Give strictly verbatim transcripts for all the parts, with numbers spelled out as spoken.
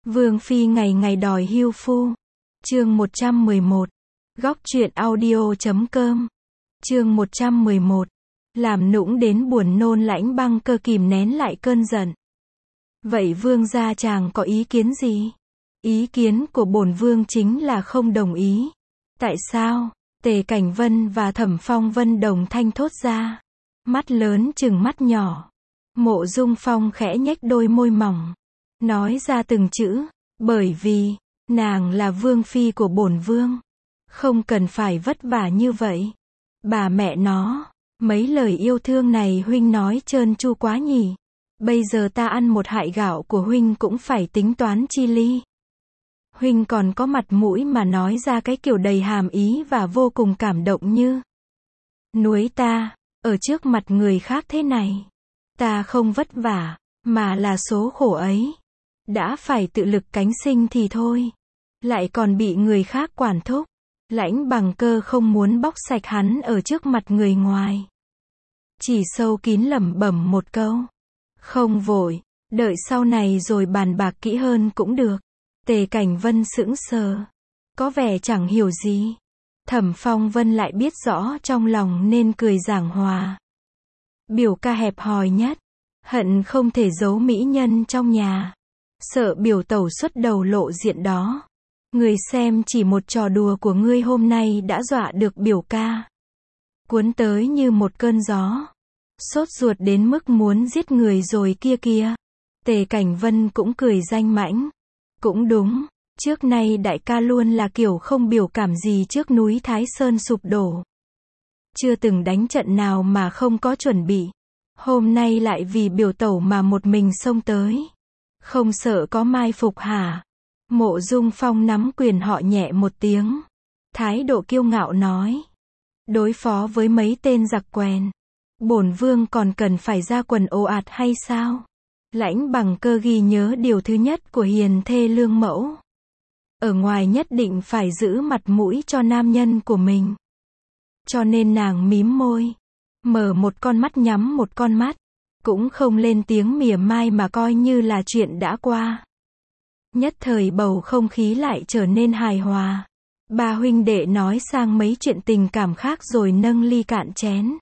Vương phi ngày ngày đòi hưu phu. Chương một trăm mười một. Góc truyện audio chấm com. Chương một trăm mười một. Làm nũng đến buồn nôn Lãnh Băng Cơ kìm nén lại cơn giận. Vậy vương gia chàng có ý kiến gì? Ý kiến của bổn vương chính là không đồng ý. Tại sao? Tề Cảnh Vân và Thẩm Phong Vân đồng thanh thốt ra. Mắt lớn chừng mắt nhỏ. Mộ Dung Phong khẽ nhếch đôi môi mỏng. Nói ra từng chữ. Bởi vì, nàng là vương phi của bổn vương. Không cần phải vất vả như vậy. Bà mẹ nó, mấy lời yêu thương này huynh nói trơn tru quá nhỉ. Bây giờ ta ăn một hại gạo của huynh cũng phải tính toán chi ly. Huynh còn có mặt mũi mà nói ra cái kiểu đầy hàm ý và vô cùng cảm động như nuối ta, ở trước mặt người khác thế này. Ta không vất vả, mà là số khổ ấy. Đã phải tự lực cánh sinh thì thôi. Lại còn bị người khác quản thúc. Lãnh Bằng Cơ không muốn bóc sạch hắn ở trước mặt người ngoài. Chỉ sâu kín lẩm bẩm một câu. Không vội, đợi sau này rồi bàn bạc kỹ hơn cũng được. Tề Cảnh Vân sững sờ. Có vẻ chẳng hiểu gì. Thẩm Phong Vân lại biết rõ trong lòng nên cười giảng hòa. Biểu ca hẹp hòi nhất. Hận không thể giấu mỹ nhân trong nhà. Sợ biểu tẩu xuất đầu lộ diện đó. Người xem chỉ một trò đùa của ngươi hôm nay đã dọa được biểu ca. Cuốn tới như một cơn gió. Sốt ruột đến mức muốn giết người rồi kia kia. Tề Cảnh Vân cũng cười danh mãnh. Cũng đúng, trước nay đại ca luôn là kiểu không biểu cảm gì trước núi Thái Sơn sụp đổ. Chưa từng đánh trận nào mà không có chuẩn bị. Hôm nay lại vì biểu tẩu mà một mình xông tới. Không sợ có mai phục hả? Mộ Dung Phong nắm quyền họ nhẹ một tiếng. Thái độ kiêu ngạo nói. Đối phó với mấy tên giặc quèn. Bổn vương còn cần phải ra quần ồ ạt hay sao? Lãnh Bằng Cơ ghi nhớ điều thứ nhất của hiền thê lương mẫu. Ở ngoài nhất định phải giữ mặt mũi cho nam nhân của mình. Cho nên nàng mím môi. Mở một con mắt nhắm một con mắt. Cũng không lên tiếng mỉa mai mà coi như là chuyện đã qua. Nhất thời bầu không khí lại trở nên hài hòa. Ba huynh đệ nói sang mấy chuyện tình cảm khác rồi nâng ly cạn chén.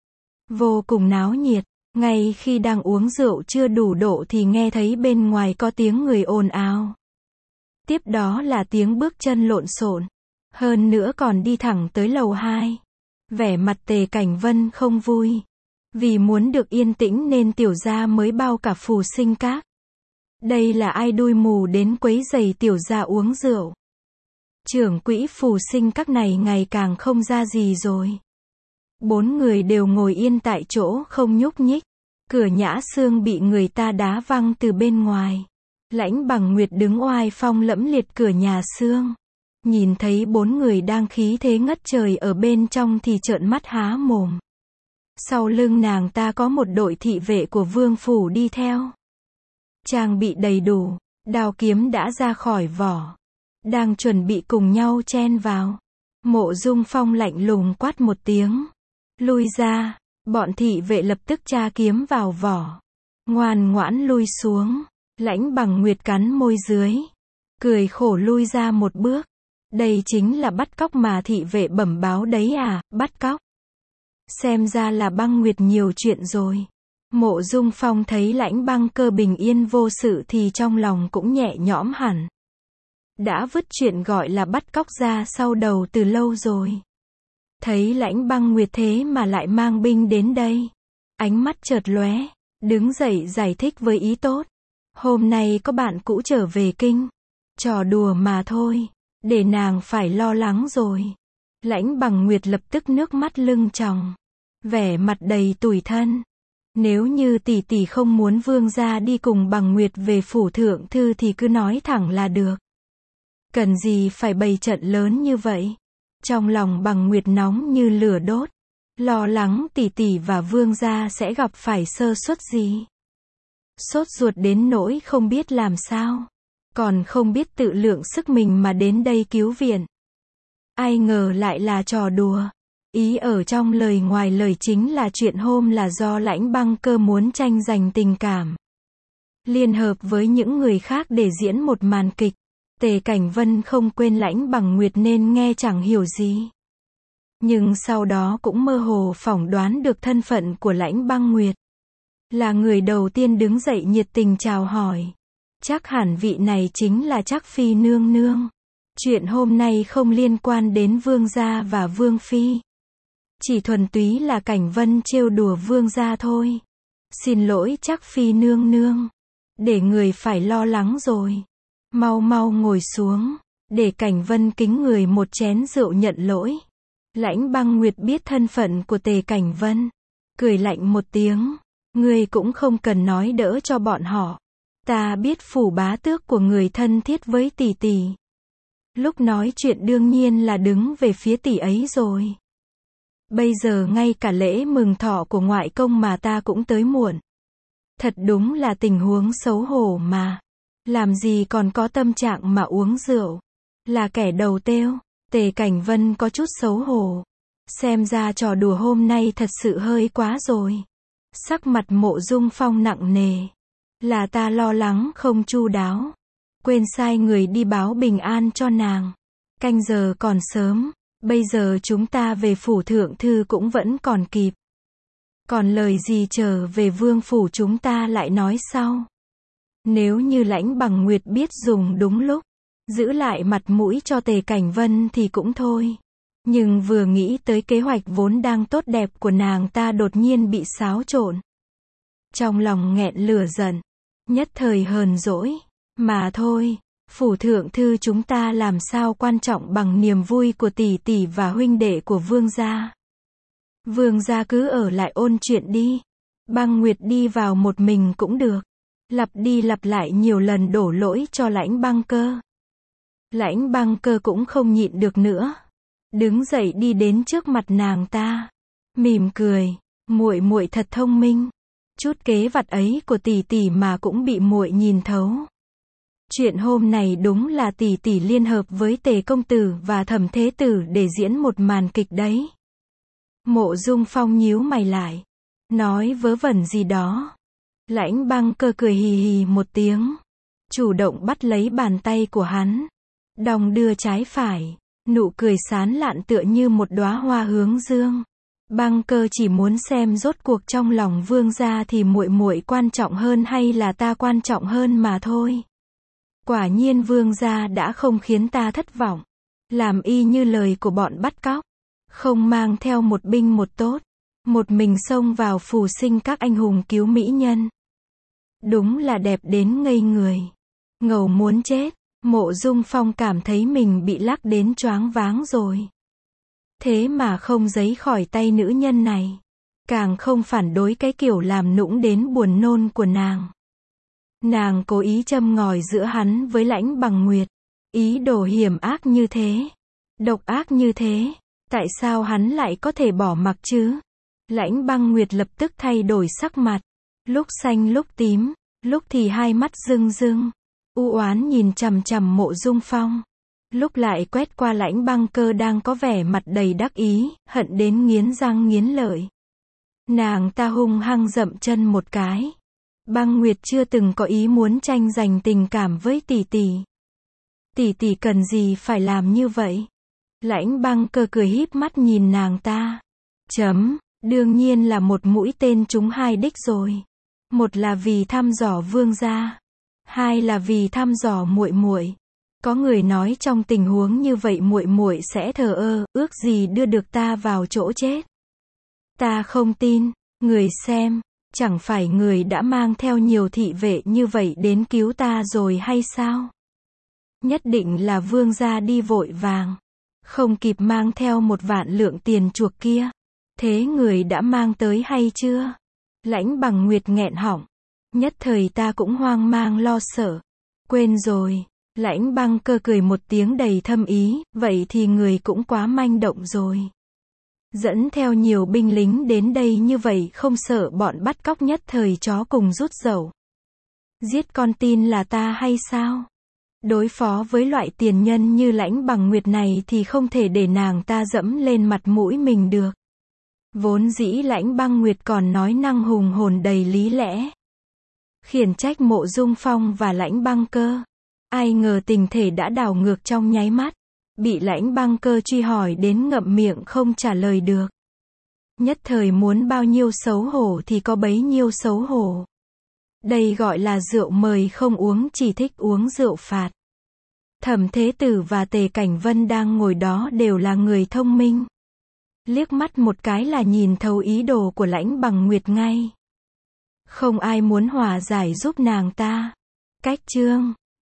Vô cùng náo nhiệt. Ngay khi đang uống rượu chưa đủ độ thì nghe thấy bên ngoài có tiếng người ồn ào. Tiếp đó là tiếng bước chân lộn xộn. Hơn nữa còn đi thẳng tới lầu hai. Vẻ mặt Tề Cảnh Vân không vui. Vì muốn được yên tĩnh nên tiểu gia mới bao cả phù sinh các. Đây là ai đuôi mù đến quấy rầy tiểu gia uống rượu. Trưởng quỹ phù sinh các này ngày càng không ra gì rồi. Bốn người đều ngồi yên tại chỗ không nhúc nhích. Cửa Nhã Xương bị người ta đá văng từ bên ngoài. Lãnh Bằng Nguyệt đứng oai phong lẫm liệt cửa nhà xương. Nhìn thấy bốn người đang khí thế ngất trời ở bên trong thì trợn mắt há mồm. Sau lưng nàng ta có một đội thị vệ của vương phủ đi theo. Trang bị đầy đủ, đao kiếm đã ra khỏi vỏ. Đang chuẩn bị cùng nhau chen vào. Mộ Dung Phong lạnh lùng quát một tiếng. Lui ra, bọn thị vệ lập tức tra kiếm vào vỏ. Ngoan ngoãn lui xuống. Lãnh Bằng Nguyệt cắn môi dưới. Cười khổ lui ra một bước. Đây chính là bắt cóc mà thị vệ bẩm báo đấy à, bắt cóc. Xem ra là Băng Nguyệt nhiều chuyện rồi. Mộ Dung Phong thấy Lãnh Băng Cơ bình yên vô sự thì trong lòng cũng nhẹ nhõm hẳn. Đã vứt chuyện gọi là bắt cóc ra sau đầu từ lâu rồi. Thấy Lãnh Băng Nguyệt thế mà lại mang binh đến đây. Ánh mắt chợt lóe, đứng dậy giải thích với ý tốt. Hôm nay có bạn cũ trở về kinh. Trò đùa mà thôi, để nàng phải lo lắng rồi. Lãnh Bằng Nguyệt lập tức nước mắt lưng tròng. Vẻ mặt đầy tủi thân. Nếu như tỷ tỷ không muốn vương gia đi cùng Bằng Nguyệt về phủ thượng thư thì cứ nói thẳng là được. Cần gì phải bày trận lớn như vậy? Trong lòng Bằng Nguyệt nóng như lửa đốt. Lo lắng tỷ tỷ và vương gia sẽ gặp phải sơ suất gì. Sốt ruột đến nỗi không biết làm sao. Còn không biết tự lượng sức mình mà đến đây cứu viện. Ai ngờ lại là trò đùa. Ý ở trong lời ngoài lời chính là chuyện hôm là do Lãnh Băng Cơ muốn tranh giành tình cảm. liên hợp với những người khác để diễn một màn kịch. Tề Cảnh Vân không quên Lãnh Bằng Nguyệt nên nghe chẳng hiểu gì. Nhưng sau đó cũng mơ hồ phỏng đoán được thân phận của Lãnh Băng Nguyệt. Là người đầu tiên đứng dậy nhiệt tình chào hỏi. Chắc hẳn vị này chính là Trác Phi nương nương. Chuyện hôm nay không liên quan đến Vương gia và Vương Phi. Chỉ thuần túy là Cảnh Vân trêu đùa Vương gia thôi. Xin lỗi Trác Phi nương nương. Để người phải lo lắng rồi. Mau mau ngồi xuống. Để Cảnh Vân kính người một chén rượu nhận lỗi. Lãnh Băng Nguyệt biết thân phận của Tề Cảnh Vân. Cười lạnh một tiếng. Ngươi cũng không cần nói đỡ cho bọn họ. Ta biết phủ bá tước của người thân thiết với tỷ tỷ. Lúc nói chuyện đương nhiên là đứng về phía tỷ ấy rồi. Bây giờ ngay cả lễ mừng thọ của ngoại công mà ta cũng tới muộn. Thật đúng là tình huống xấu hổ mà. Làm gì còn có tâm trạng mà uống rượu. Là kẻ đầu têu. Tề Cảnh Vân có chút xấu hổ. Xem ra trò đùa hôm nay thật sự hơi quá rồi. Sắc mặt Mộ Dung Phong nặng nề. Là ta lo lắng không chu đáo. Quên sai người đi báo bình an cho nàng. Canh giờ còn sớm. Bây giờ chúng ta về phủ thượng thư cũng vẫn còn kịp. Còn lời gì trở về vương phủ chúng ta lại nói sau. Nếu như Lãnh Bằng Nguyệt biết dùng đúng lúc. Giữ lại mặt mũi cho Tề Cảnh Vân thì cũng thôi. Nhưng vừa nghĩ tới kế hoạch vốn đang tốt đẹp của nàng ta đột nhiên bị xáo trộn. Trong lòng nghẹn lửa giận. Nhất thời hờn dỗi. Mà thôi, phủ thượng thư chúng ta làm sao quan trọng bằng niềm vui của tỷ tỷ và huynh đệ của vương gia. Vương gia cứ ở lại ôn chuyện đi. Băng Nguyệt đi vào một mình cũng được. Lặp đi lặp lại nhiều lần đổ lỗi cho Lãnh Băng Cơ. Lãnh Băng Cơ cũng không nhịn được nữa. Đứng dậy đi đến trước mặt nàng ta. Mỉm cười, muội muội thật thông minh. Chút kế vặt ấy của tỷ tỷ mà cũng bị muội nhìn thấu. Chuyện hôm này đúng là tỷ tỷ liên hợp với Tề công tử và Thẩm thế tử để diễn một màn kịch đấy. Mộ Dung Phong nhíu mày lại, nói vớ vẩn gì đó. Lãnh Băng Cơ cười hì hì một tiếng, chủ động bắt lấy bàn tay của hắn, đong đưa trái phải, nụ cười sán lạn tựa như một đóa hoa hướng dương. Băng Cơ chỉ muốn xem rốt cuộc trong lòng vương gia thì muội muội quan trọng hơn hay là ta quan trọng hơn mà thôi. Quả nhiên vương gia đã không khiến ta thất vọng. Làm y như lời của bọn bắt cóc. Không mang theo một binh một tốt. Một mình xông vào phù sinh các anh hùng cứu mỹ nhân. Đúng là đẹp đến ngây người. Ngầu muốn chết. Mộ Dung Phong cảm thấy mình bị lắc đến choáng váng rồi. Thế mà không giấy khỏi tay nữ nhân này. Càng không phản đối cái kiểu làm nũng đến buồn nôn của nàng. Nàng cố ý châm ngòi giữa hắn với Lãnh Bằng Nguyệt. Ý đồ hiểm ác như thế. Độc ác như thế. Tại sao hắn lại có thể bỏ mặc chứ? Lãnh Băng Nguyệt lập tức thay đổi sắc mặt. Lúc xanh lúc tím. Lúc thì hai mắt rưng rưng. U oán nhìn chằm chằm Mộ Dung Phong. Lúc lại quét qua Lãnh Băng Cơ đang có vẻ mặt đầy đắc ý, hận đến nghiến răng nghiến lợi. Nàng ta hung hăng dậm chân một cái. Băng Nguyệt chưa từng có ý muốn tranh giành tình cảm với tỷ tỷ. Tỷ tỷ cần gì phải làm như vậy? Lãnh Băng Cơ cười híp mắt nhìn nàng ta. Chấm, đương nhiên là một mũi tên trúng hai đích rồi. Một là vì thăm dò vương gia, hai là vì thăm dò muội muội. Có người nói trong tình huống như vậy muội muội sẽ thờ ơ, ước gì đưa được ta vào chỗ chết. Ta không tin, người xem, chẳng phải người đã mang theo nhiều thị vệ như vậy đến cứu ta rồi hay sao? Nhất định là vương gia đi vội vàng, không kịp mang theo một vạn lượng tiền chuộc kia. Thế người đã mang tới hay chưa? Lãnh Bằng Nguyệt nghẹn họng. Nhất thời ta cũng hoang mang lo sợ. Quên rồi. Lãnh Băng Cơ cười một tiếng đầy thâm ý, vậy thì người cũng quá manh động rồi. Dẫn theo nhiều binh lính đến đây như vậy không sợ bọn bắt cóc nhất thời chó cùng rút dậu. Giết con tin là ta hay sao? Đối phó với loại tiền nhân như Lãnh Bằng Nguyệt này thì không thể để nàng ta dẫm lên mặt mũi mình được. Vốn dĩ Lãnh Băng Nguyệt còn nói năng hùng hồn đầy lý lẽ. Khiển trách Mộ Dung Phong và Lãnh Băng Cơ. Ai ngờ tình thể đã đảo ngược trong nháy mắt. Bị Lãnh Băng Cơ truy hỏi đến ngậm miệng không trả lời được. Nhất thời muốn bao nhiêu xấu hổ thì có bấy nhiêu xấu hổ. Đây gọi là rượu mời không uống, chỉ thích uống rượu phạt. Thẩm Thế Tử và Tề Cảnh Vân đang ngồi đó đều là người thông minh. Liếc mắt một cái là nhìn thấu ý đồ của Lãnh Bằng Nguyệt ngay. Không ai muốn hòa giải giúp nàng ta. Cách chương